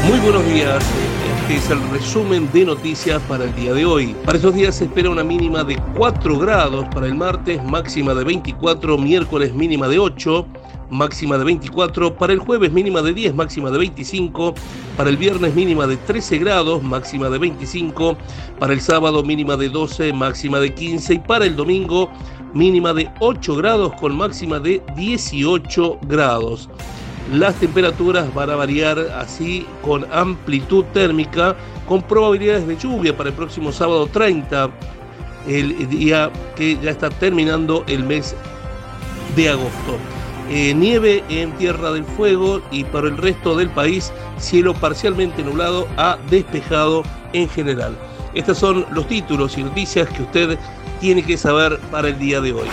Muy buenos días, este es el resumen de noticias para el día de hoy. Para estos días se espera una mínima de 4 grados para el martes, máxima de 24, miércoles mínima de 8, máxima de 24, para el jueves mínima de 10, máxima de 25, para el viernes mínima de 13 grados, máxima de 25, para el sábado mínima de 12, máxima de 15 y para el domingo mínima de 8 grados con máxima de 18 grados. Las temperaturas van a variar así con amplitud térmica, con probabilidades de lluvia para el próximo sábado 30, el día que ya está terminando el mes de agosto. Nieve en Tierra del Fuego y para el resto del país, cielo parcialmente nublado a despejado en general. Estos son los títulos y noticias que usted tiene que saber para el día de hoy.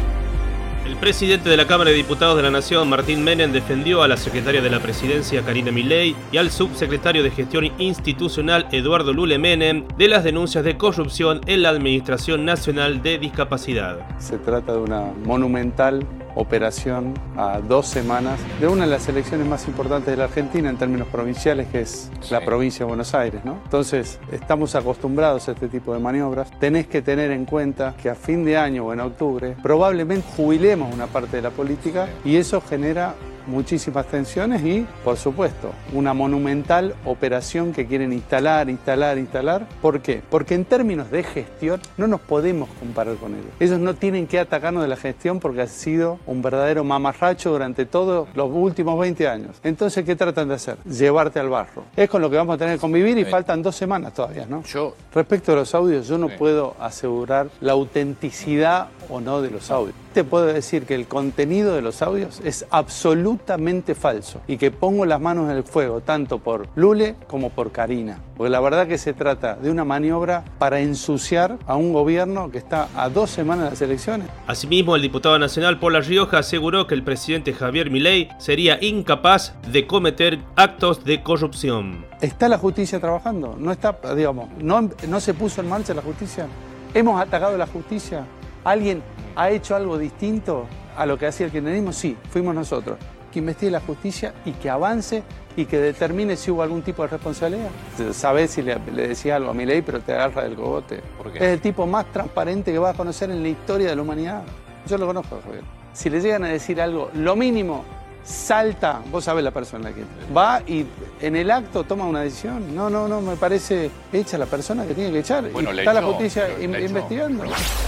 El presidente de la Cámara de Diputados de la Nación, Martín Menem, defendió a la secretaria de la Presidencia, Karina Milei, y al subsecretario de Gestión Institucional, Eduardo Lule Menem, de las denuncias de corrupción en la Administración Nacional de Discapacidad. Se trata de una monumental operación a 2 semanas de una de las elecciones más importantes de la Argentina en términos provinciales, que es la provincia de Buenos Aires, ¿no? Entonces, estamos acostumbrados a este tipo de maniobras. Tenés que tener en cuenta que a fin de año o en octubre probablemente jubilemos una parte de la política y eso genera muchísimas tensiones y, por supuesto, una monumental operación que quieren instalar. ¿Por qué? Porque en términos de gestión no nos podemos comparar con ellos. Ellos no tienen que atacarnos de la gestión porque ha sido un verdadero mamarracho durante todos los últimos 20 años. Entonces, ¿qué tratan de hacer? Llevarte al barro. Es con lo que vamos a tener que convivir y faltan 2 semanas todavía, ¿no? Respecto a los audios, yo no puedo asegurar la autenticidad o no de los audios. Te puedo decir que el contenido de los audios es absolutamente falso y que pongo las manos en el fuego tanto por Lule como por Karina, porque la verdad que se trata de una maniobra para ensuciar a un gobierno que está a 2 semanas de las elecciones. Asimismo, el diputado nacional por La Rioja aseguró que el presidente Javier Milei sería incapaz de cometer actos de corrupción. ¿Está la justicia trabajando? No está, digamos, no se puso en marcha la justicia. ¿Hemos atacado la justicia? ¿Alguien ha hecho algo distinto a lo que hacía el kirchnerismo? Sí, fuimos nosotros. Que investigue la justicia y que avance y que determine si hubo algún tipo de responsabilidad. Sabés si le decía algo a Milei, pero te agarra del cogote. ¿Por qué? Es el tipo más transparente que vas a conocer en la historia de la humanidad. Yo lo conozco, Javier. Si le llegan a decir algo, lo mínimo, salta, vos sabés la persona que va y en el acto toma una decisión. No, me parece echa la persona que tiene que echar. Bueno, y está la justicia investigando.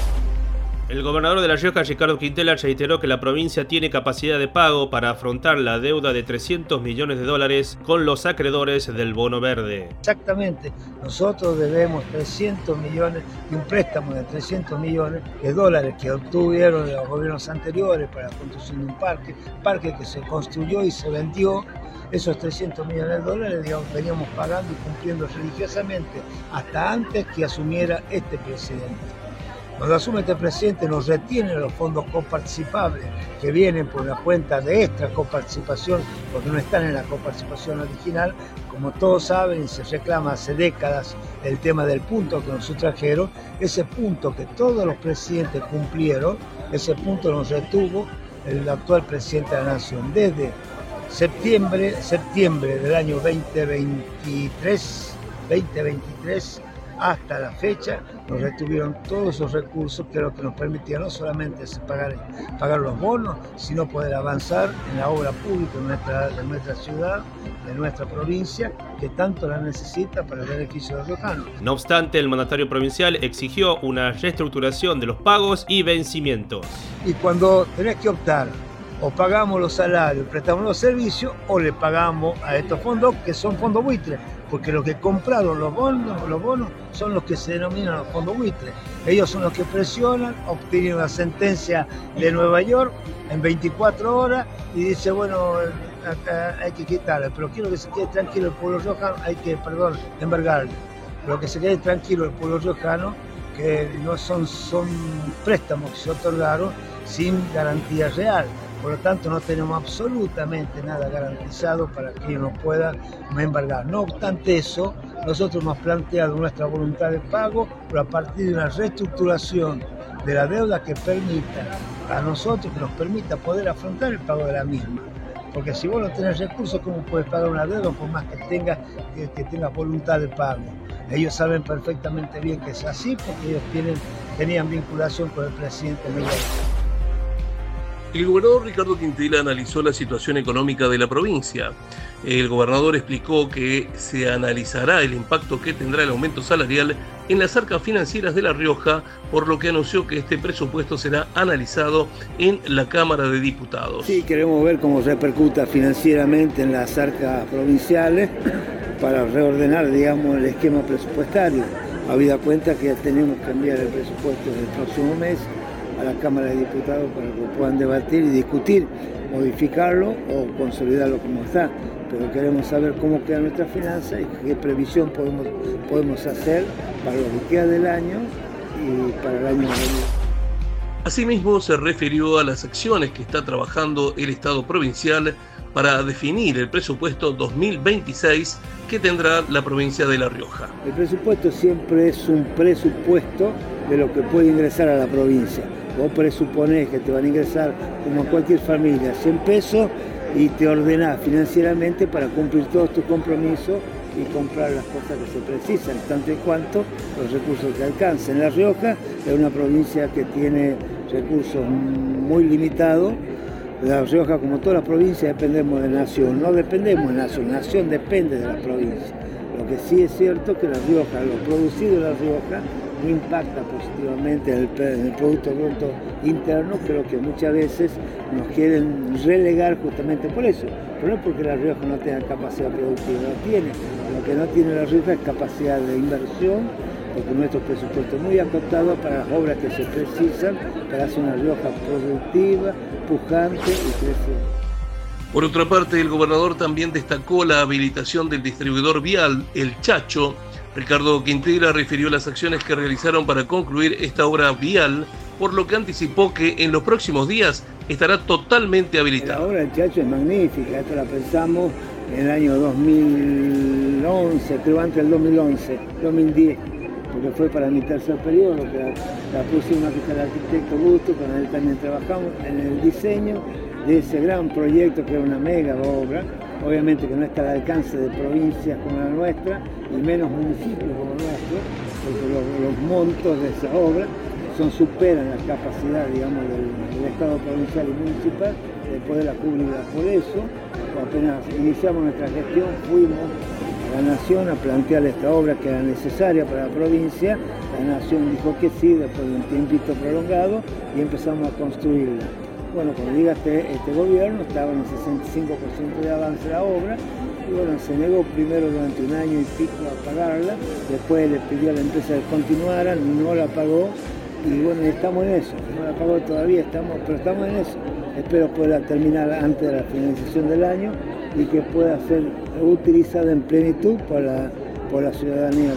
El gobernador de La Rioja, Ricardo Quintela, reiteró que la provincia tiene capacidad de pago para afrontar la deuda de $300 millones con los acreedores del bono verde. Exactamente, nosotros debemos 300 millones y un préstamo de 300 millones de dólares que obtuvieron de los gobiernos anteriores para la construcción de un parque que se construyó y se vendió. Esos 300 millones de dólares, digamos, veníamos pagando y cumpliendo religiosamente hasta antes que asumiera este presidente. Cuando asume este presidente nos retienen los fondos coparticipables que vienen por la cuenta de extra coparticipación porque no están en la coparticipación original. Como todos saben y se reclama hace décadas el tema del punto que nos sustrajeron, ese punto que todos los presidentes cumplieron, ese punto nos retuvo el actual presidente de la Nación. Desde septiembre del año 2023 hasta la fecha nos retuvieron todos esos recursos que lo que nos permitía no solamente pagar los bonos, sino poder avanzar en la obra pública de nuestra ciudad, de nuestra provincia, que tanto la necesita para el beneficio de los riojanos. No obstante, el mandatario provincial exigió una reestructuración de los pagos y vencimientos. Y cuando tenés que optar, o pagamos los salarios, prestamos los servicios, o le pagamos a estos fondos que son fondos buitres, porque los que compraron los bonos son los que se denominan los fondos buitres. Ellos son los que presionan, obtienen una sentencia de Nueva York en 24 horas y dice, bueno, acá hay que quitarle, pero quiero que se quede tranquilo el pueblo riojano, embargarle. Pero que se quede tranquilo el pueblo riojano, que no son préstamos que se otorgaron sin garantía real. Por lo tanto, no tenemos absolutamente nada garantizado para que nos pueda embargar. No obstante eso, nosotros hemos planteado nuestra voluntad de pago, pero a partir de una reestructuración de la deuda que permita a nosotros, que nos permita poder afrontar el pago de la misma. porque si vos no tenés recursos, ¿cómo puedes pagar una deuda por más que tengas voluntad de pago? Ellos saben perfectamente bien que es así porque ellos tenían vinculación con el presidente Milei. El gobernador Ricardo Quintela analizó la situación económica de la provincia. El gobernador explicó que se analizará el impacto que tendrá el aumento salarial en las arcas financieras de La Rioja, por lo que anunció que este presupuesto será analizado en la Cámara de Diputados. Sí, queremos ver cómo repercuta financieramente en las arcas provinciales para reordenar, digamos, el esquema presupuestario. Habida cuenta que tenemos que enviar el presupuesto del próximo mes a la Cámara de Diputados para que puedan debatir y discutir, modificarlo o consolidarlo como está. Pero queremos saber cómo queda nuestra finanza y qué previsión podemos hacer para lo que queda del año y para el año que viene. Asimismo, se refirió a las acciones que está trabajando el Estado provincial para definir el presupuesto 2026 que tendrá la provincia de La Rioja. El presupuesto siempre es un presupuesto de lo que puede ingresar a la provincia. Vos presuponés que te van a ingresar, como a cualquier familia, 100 pesos y te ordenás financieramente para cumplir todos tus compromisos y comprar las cosas que se precisan, tanto y cuanto los recursos que alcancen. La Rioja es una provincia que tiene recursos muy limitados. La Rioja, como todas las provincias, dependemos de Nación. No dependemos de Nación, Nación depende de la provincia. Lo que sí es cierto que La Rioja, lo producido en La Rioja, no impacta positivamente en el Producto Bruto Interno. Creo que muchas veces nos quieren relegar justamente por eso. Pero no porque La Rioja no tenga capacidad productiva, no tiene. Lo que no tiene La Rioja es capacidad de inversión, porque nuestro presupuesto es muy acotado para las obras que se precisan para hacer una Rioja productiva, pujante y creciente. Por otra parte, el gobernador también destacó la habilitación del distribuidor vial El Chacho. Ricardo Quintela refirió las acciones que realizaron para concluir esta obra vial, por lo que anticipó que en los próximos días estará totalmente habilitada. La obra del Chacho es magnífica, esto la pensamos en el año 2011, creo antes del 2010, porque fue para mi tercer periodo, que la pusimos aquí al arquitecto Busto, con él también trabajamos en el diseño de ese gran proyecto que era una mega obra. Obviamente que no está al alcance de provincias como la nuestra y menos municipios como el nuestro, porque los montos de esa obra superan la capacidad, digamos, del Estado provincial y municipal de poderla cubrirla. Por eso, apenas iniciamos nuestra gestión, fuimos a la Nación a plantear esta obra que era necesaria para la provincia. La Nación dijo que sí, después de un tiempito prolongado, y empezamos a construirla. Bueno, como diga este gobierno, estaba en el 65% de avance de la obra, y bueno, se negó primero durante un año y pico a pagarla, después le pidió a la empresa que continuara, no la pagó, y bueno, estamos en eso, no la pagó todavía, pero estamos en eso. Espero poderla terminar antes de la finalización del año y que pueda ser utilizada en plenitud por la ciudadanía.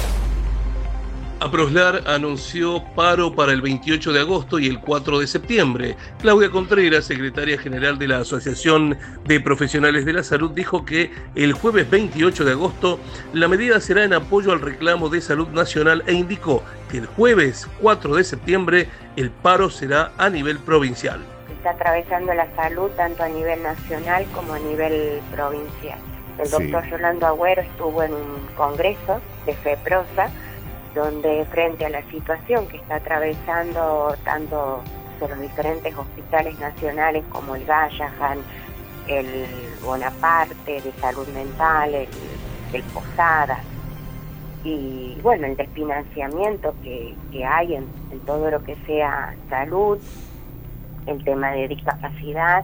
Aproslar anunció paro para el 28 de agosto y el 4 de septiembre. Claudia Contreras, secretaria general de la Asociación de Profesionales de la Salud, dijo que el jueves 28 de agosto la medida será en apoyo al reclamo de salud nacional e indicó que el jueves 4 de septiembre el paro será a nivel provincial. Está atravesando la salud tanto a nivel nacional como a nivel provincial. El doctor Rolando Agüero estuvo en un congreso de FEPROSA, donde frente a la situación que está atravesando tanto de los diferentes hospitales nacionales como el Gallahan, el Bonaparte de salud mental, el Posadas, y bueno, el desfinanciamiento que hay en todo lo que sea salud, el tema de discapacidad,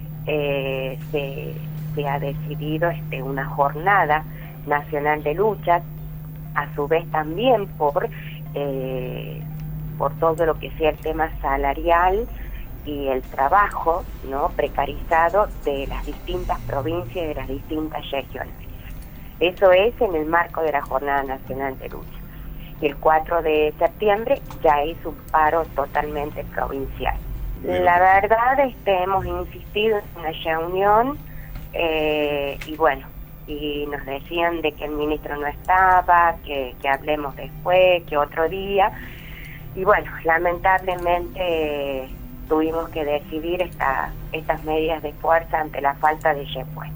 se ha decidido una jornada nacional de lucha, a su vez también por todo lo que sea el tema salarial y el trabajo, ¿no?, precarizado de las distintas provincias y de las distintas regiones. Eso es en el marco de la Jornada Nacional de Lucha. Y el 4 de septiembre ya es un paro totalmente provincial. La verdad, hemos insistido en una reunión y bueno, y nos decían de que el ministro no estaba, que hablemos después, que otro día, y bueno, lamentablemente tuvimos que decidir esta estas medidas de fuerza ante la falta de repuesto.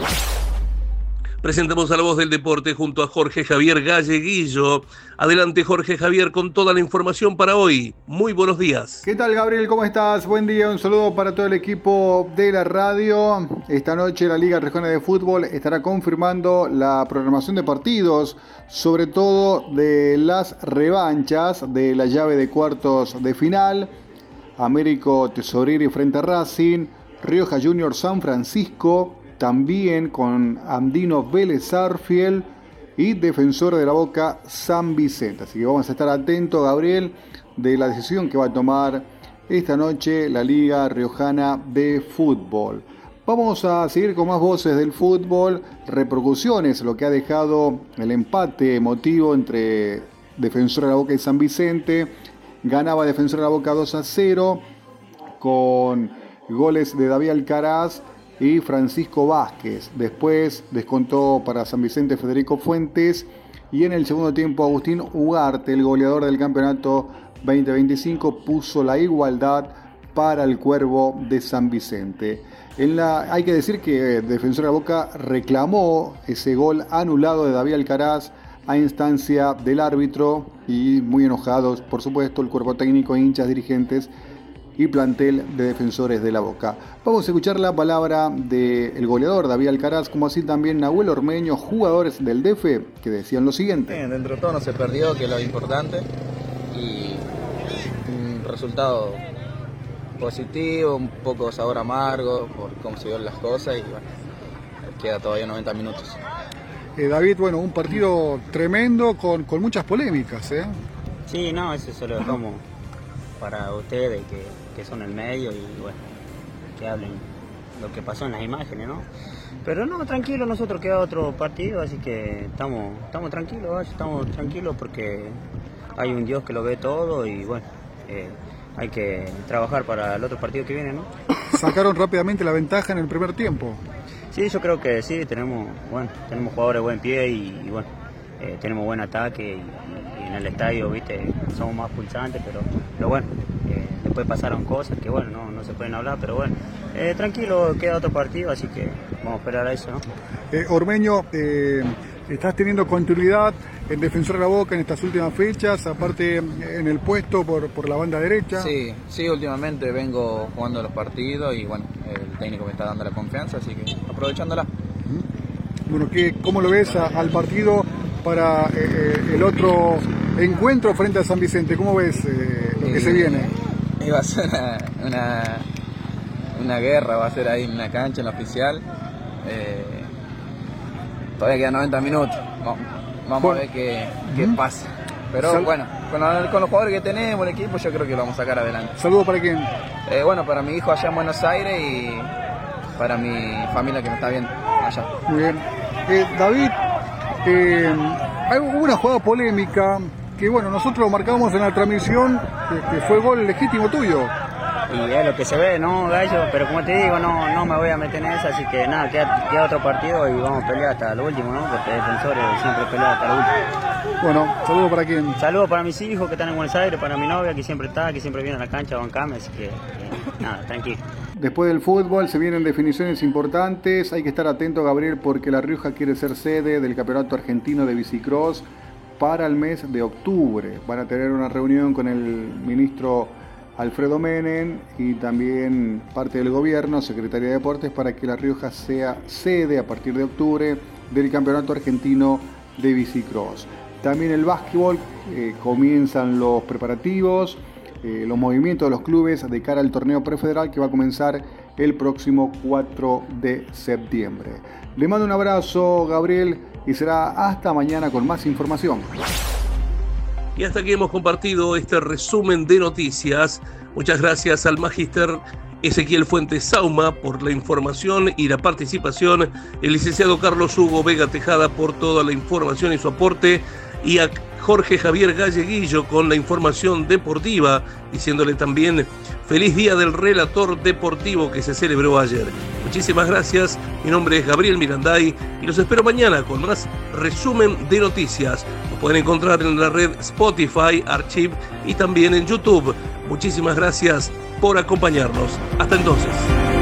Presentamos a la voz del deporte junto a Jorge Javier Galleguillo. Adelante, Jorge Javier, con toda la información para hoy. Muy buenos días. ¿Qué tal, Gabriel? ¿Cómo estás? Buen día, un saludo para todo el equipo de la radio. Esta noche la Liga Riojana de Fútbol estará confirmando la programación de partidos, sobre todo de las revanchas de la llave de cuartos de final. Américo Tesoreri frente a Racing, Rioja Junior San Francisco, también con Andino Vélez Sarsfield y Defensor de la Boca San Vicente. Así que vamos a estar atentos, Gabriel, de la decisión que va a tomar esta noche la Liga Riojana de Fútbol. Vamos a seguir con más voces del fútbol, repercusiones, lo que ha dejado el empate emotivo entre Defensor de la Boca y San Vicente. Ganaba Defensor de la Boca 2-0 con goles de David Alcaraz y Francisco Vázquez. Después descontó para San Vicente Federico Fuentes y en el segundo tiempo Agustín Ugarte, el goleador del campeonato 2025, puso la igualdad para el Cuervo de San Vicente. Hay que decir que Defensor de la Boca reclamó ese gol anulado de David Alcaraz a instancia del árbitro y muy enojados, por supuesto, el cuerpo técnico, hinchas, dirigentes y plantel de Defensores de la Boca. Vamos a escuchar la palabra del goleador David Alcaraz, como así también Nahuel Ormeño, jugadores del DF, que decían lo siguiente. Dentro de todo no se perdió, que es lo importante, y un resultado positivo, un poco sabor amargo por cómo se dieron las cosas, y bueno, queda todavía 90 minutos. David, bueno, un partido tremendo con muchas polémicas, ¿eh? Sí, no, eso se lo dejamos para ustedes que son el medio y bueno, que hablen lo que pasó en las imágenes, ¿no? Pero no, tranquilo, nosotros queda otro partido, así que estamos tranquilos porque hay un Dios que lo ve todo y bueno, hay que trabajar para el otro partido que viene, ¿no? Sacaron rápidamente la ventaja en el primer tiempo. Sí, yo creo que sí, tenemos jugadores de buen pie y bueno, tenemos buen ataque y en el estadio, viste, somos más pulsantes, pero bueno, después pasaron cosas que bueno, no se pueden hablar, pero bueno, tranquilo, queda otro partido, así que vamos a esperar a eso, ¿no? Ormeño, estás teniendo continuidad en Defensor de la Boca en estas últimas fechas, aparte en el puesto por la banda derecha. Sí, últimamente vengo jugando los partidos y bueno, el técnico me está dando la confianza, así que aprovechándola. Bueno, ¿cómo lo ves al partido para el otro encuentro frente a San Vicente? ¿Cómo ves lo que se viene? Va a ser una guerra, va a ser ahí en una cancha, en la oficial. Todavía quedan 90 minutos. Vamos a ver qué pasa. Pero bueno, con los jugadores que tenemos, el equipo, yo creo que lo vamos a sacar adelante. ¿Saludos para quién? Bueno, para mi hijo allá en Buenos Aires y para mi familia que me está viendo allá. Muy bien. David, hay una jugada polémica que bueno, nosotros lo marcamos en la transmisión, que fue gol legítimo tuyo. Y es lo que se ve, ¿no, Gallo? Pero como te digo, no me voy a meter en eso, así que nada, queda otro partido y vamos a pelear hasta lo último, ¿no? Porque Defensores siempre pelea hasta lo último. Bueno, saludos para quién. Saludos para mis hijos que están en Buenos Aires, para mi novia que siempre está, que siempre viene a la cancha a bancarme, así que nada, tranquilo. Después del fútbol se vienen definiciones importantes, hay que estar atento, Gabriel, porque La Rioja quiere ser sede del Campeonato Argentino de Bicicross para el mes de octubre. Van a tener una reunión con el ministro Alfredo Menem y también parte del gobierno, Secretaría de Deportes, para que La Rioja sea sede a partir de octubre del Campeonato Argentino de Bicicross. También el básquetbol, comienzan los preparativos, los movimientos de los clubes de cara al torneo prefederal que va a comenzar el próximo 4 de septiembre. Le mando un abrazo, Gabriel, y será hasta mañana con más información. Y hasta aquí hemos compartido este resumen de noticias. Muchas gracias al magíster Ezequiel Fuentes Sauma por la información y la participación, el licenciado Carlos Hugo Vega Tejada por toda la información y su aporte, y a Jorge Javier Galleguillo con la información deportiva, diciéndole también feliz día del relator deportivo que se celebró ayer. Muchísimas gracias, mi nombre es Gabriel Miranday y los espero mañana con más resumen de noticias. Nos pueden encontrar en la red Spotify, Archive y también en YouTube. Muchísimas gracias por acompañarnos. Hasta entonces.